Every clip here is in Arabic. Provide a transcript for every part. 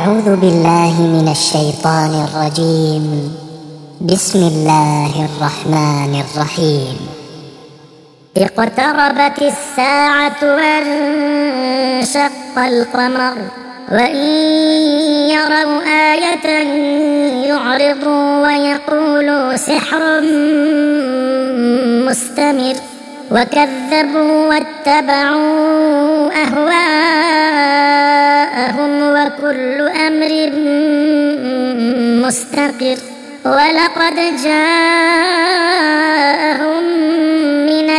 أعوذ بالله من الشيطان الرجيم. بسم الله الرحمن الرحيم. اقتربت الساعة وانشق القمر وإن يروا آية يعرضوا ويقولوا سحر مستمر وكذبوا واتبعوا أهواءهم وكل أمر مستقر ولقد جاءهم من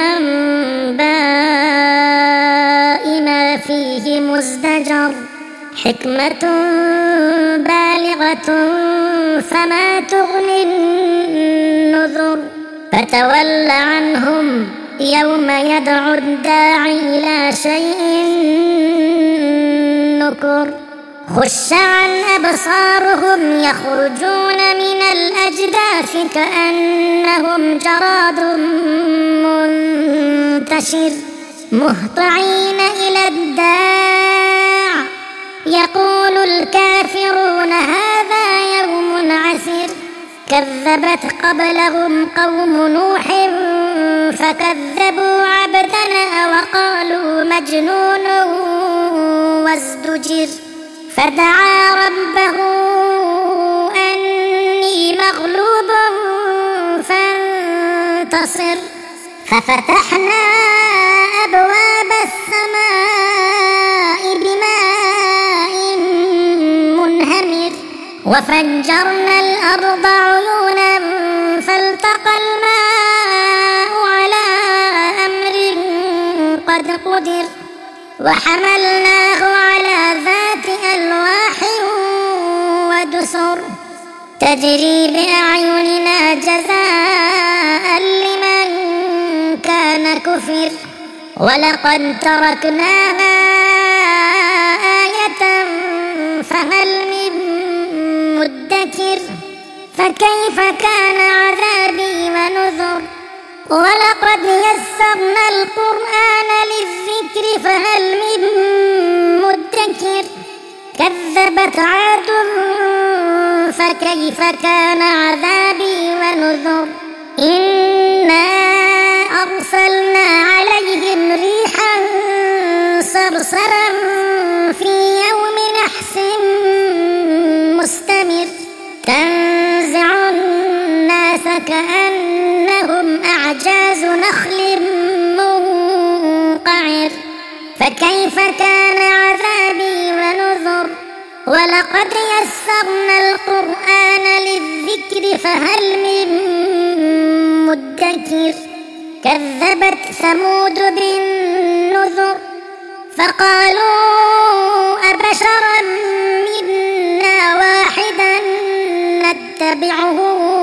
الأنباء ما فيه مزدجر حكمة بالغة فما تغني النذر فتول عنهم يوم يدعو الداعي إلى شيء نكر خش عن أبصارهم يخرجون من الأجداث كأنهم جراد منتشر مهطعين إلى الداع يقول الكافرون هذا يوم عسر كذبت قبلهم قوم نوح فكذبوا عبدنا وقالوا مجنون وازدجر فدعا ربه أني مغلوب فانتصر ففتحنا أبواب السماء بماء منهمر وفجرنا الأرض عيونا فالتقى الماء على أمر قد قدر وحملناه على ذات ألواح ودسر تجري بأعيننا جزاء لمن كان كفر ولقد تركناها آية فهل من مدكر فكيف كان عذابي ونذر ولقد يسرنا القرآن للذكر فهل من مدكر كذبت عاد فكيف كان عذابي ونذر إنا أرسلنا عليهم ريحا صرصرا في يوم نحس مستمر تنزع الناس كأنهم أعجاز نخل منقعر فكيف كان عذابي ونذر ولقد يسرنا القرآن للذكر فهل من مدكر كذبت ثمود بالنذر فقالوا أبشرا منا واحدا نتبعه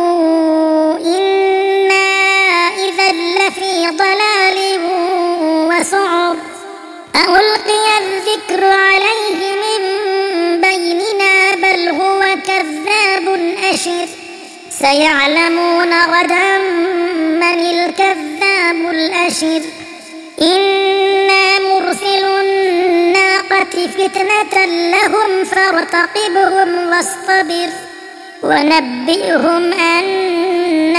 إنا إذا لفي ضلال وسعر ألقي الذكر عليه من بيننا بل هو كذاب أشر سيعلمون غدا من الكذاب الأشر إنا مرسل الناقة فتنة لهم فارتقبهم واصطبر ونبئهم أن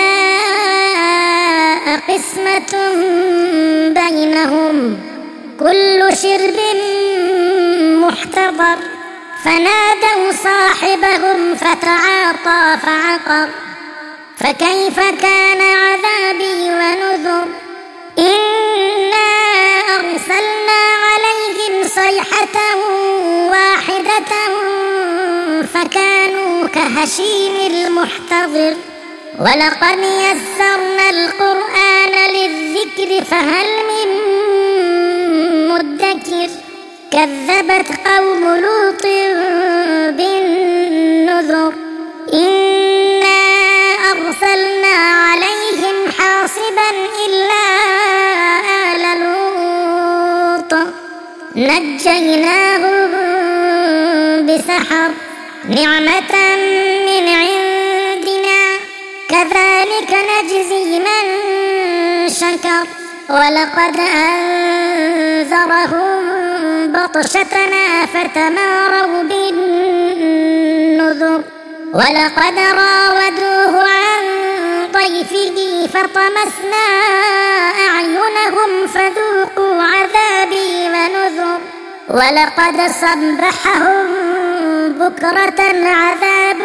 الماء قسمة بينهم كل شرب محتضر فنادوا صاحبهم فتعاطى فعقر فكيف كان عذابي ونذر إنا أرسلنا عليهم صيحة واحدة فكانوا كهشيم المحتضر ولقد يسرنا القرآن للذكر فهل من مدكر كذبت قوم لوط بالنذر إنا أرسلنا عليهم حاصبا إلا آل لوط نجيناهم بسحر نعمة من عندنا كذلك نجزي من شكر ولقد أنذرهم بطشتنا فتماروا بالنذر ولقد راودوه عن ضيفه فطمسنا أعينهم فذوقوا عذابي ونذر ولقد صبحهم بكرة عذاب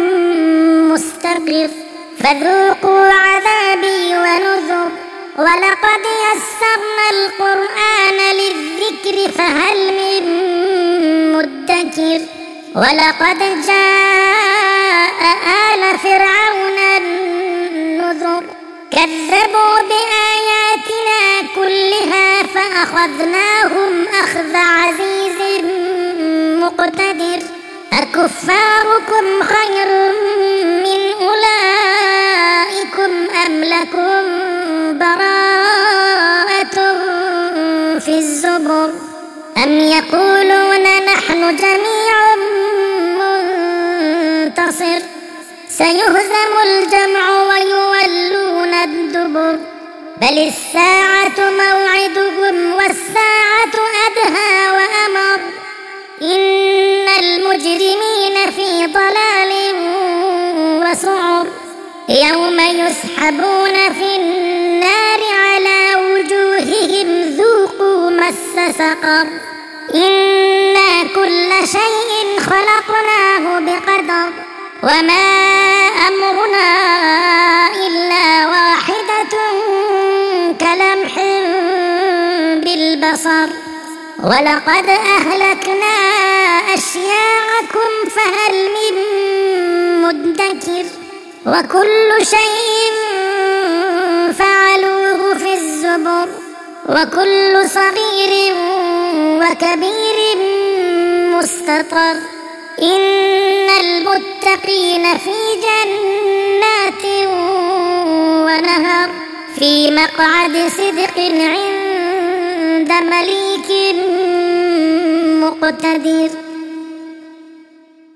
مستقر فذوقوا عذابي ونذر ولقد يسرنا القرآن للذكر فهل من مدكر ولقد جاء آل فرعون النذر كذبوا بآياتنا كلها فأخذناهم أخذ عزيز مقتدر أكفاركم خير من أولئكم أم لكم براءة في الزبر أم يقولون نحن جميع منتصر سيهزم الجمع ويولون الدبر بل الساعة موعدهم والساعة أدهى وأمر إن المجرمين في ضلال وسعر يوم يسحبون في النار على وجوههم ذوقوا مس سقر إنا كل شيء خلقناه بقدر وما أمرنا إلا واحدة كلمح بالبصر ولقد أهلكنا أشياعكم فهل من مدكر وكل شيء فعلوه في الزبر وكل صغير وكبير مستطر إن المتقين في جنات ونهر في مقعد صدق عند مليك مقتدر.